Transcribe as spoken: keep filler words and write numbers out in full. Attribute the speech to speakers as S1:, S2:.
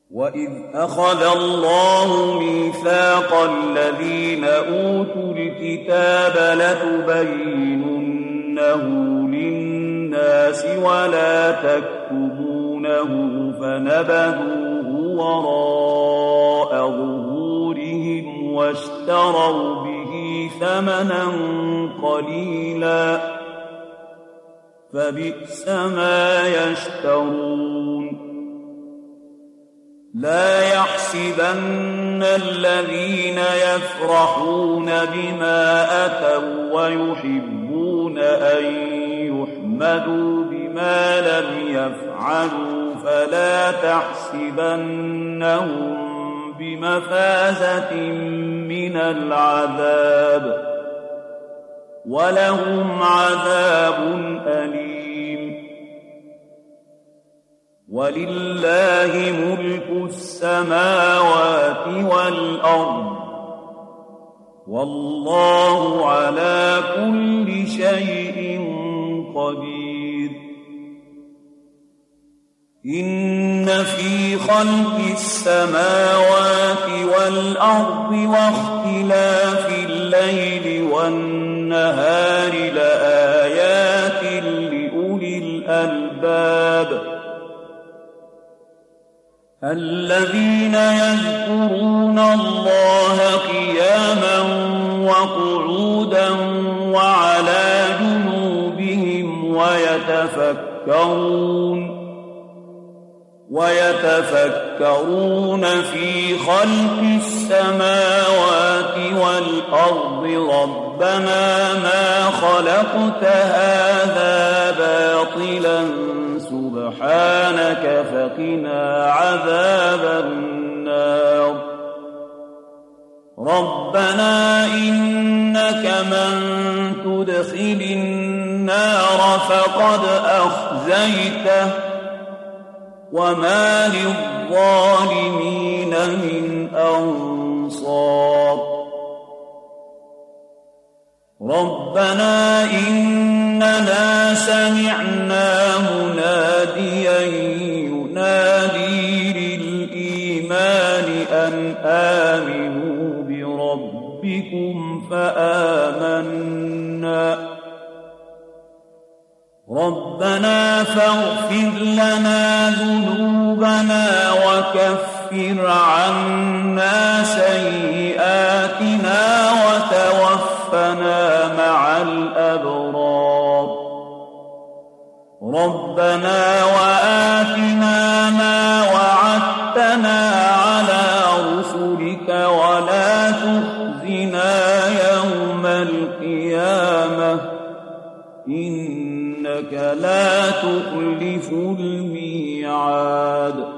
S1: وَإِذْ أَخَذَ اللَّهُ مِيثَاقَ الَّذِينَ أُوتُوا الْكِتَابَ لَتُبَيِّنُنَّهُ لِلنَّاسِ وَلَا تَكْتُمُونَهُ فَنَبَذُوهُ وَرَاءَ ظُهُورِهِمْ وَاشْتَرَوْا بِهِ ثَمَنًا قَلِيلًا فَبِئْسَ مَا يَشْتَرُونَ. لا يحسبن الذين يفرحون بما أتوا ويحبون أن يحمدوا بما لم يفعلوا فلا تحسبنهم بمفازة من العذاب ولهم عذاب أليم. وَلِلَّهِ مُلْكُ السَّمَاوَاتِ وَالْأَرْضِ وَاللَّهُ عَلَى كُلِّ شَيْءٍ قَدِيرٌ. إِنَّ في خَلْقِ السَّمَاوَاتِ وَالْأَرْضِ وَاخْتِلَافِ اللَّيْلِ وَالنَّهَارِ لَآيَاتٍ لِأُولِي الْأَلْبَابِ الذين يذكرون الله قياما وقعودا وعلى جنوبهم ويتفكرون ويتفكرون في خلق السماوات والأرض ربنا ما خلقت هذا باطلا سبحانك فقنا عذاب النار. ربنا إنك من تدخل النار فقد أخزيته وما للظالمين من أنصار. ربنا إننا سمعنا مناديا ينادي للإيمان أن آمنوا بربكم فآمنا. ربنا فاغفر لنا ذنوبنا وكفر عنا سيئاتنا وتوفنا مع الأبرار. ربنا وآتنا ما وعدتنا على رسلك ولا تخزنا يوم القيامة إنك لا تخلف الميعاد.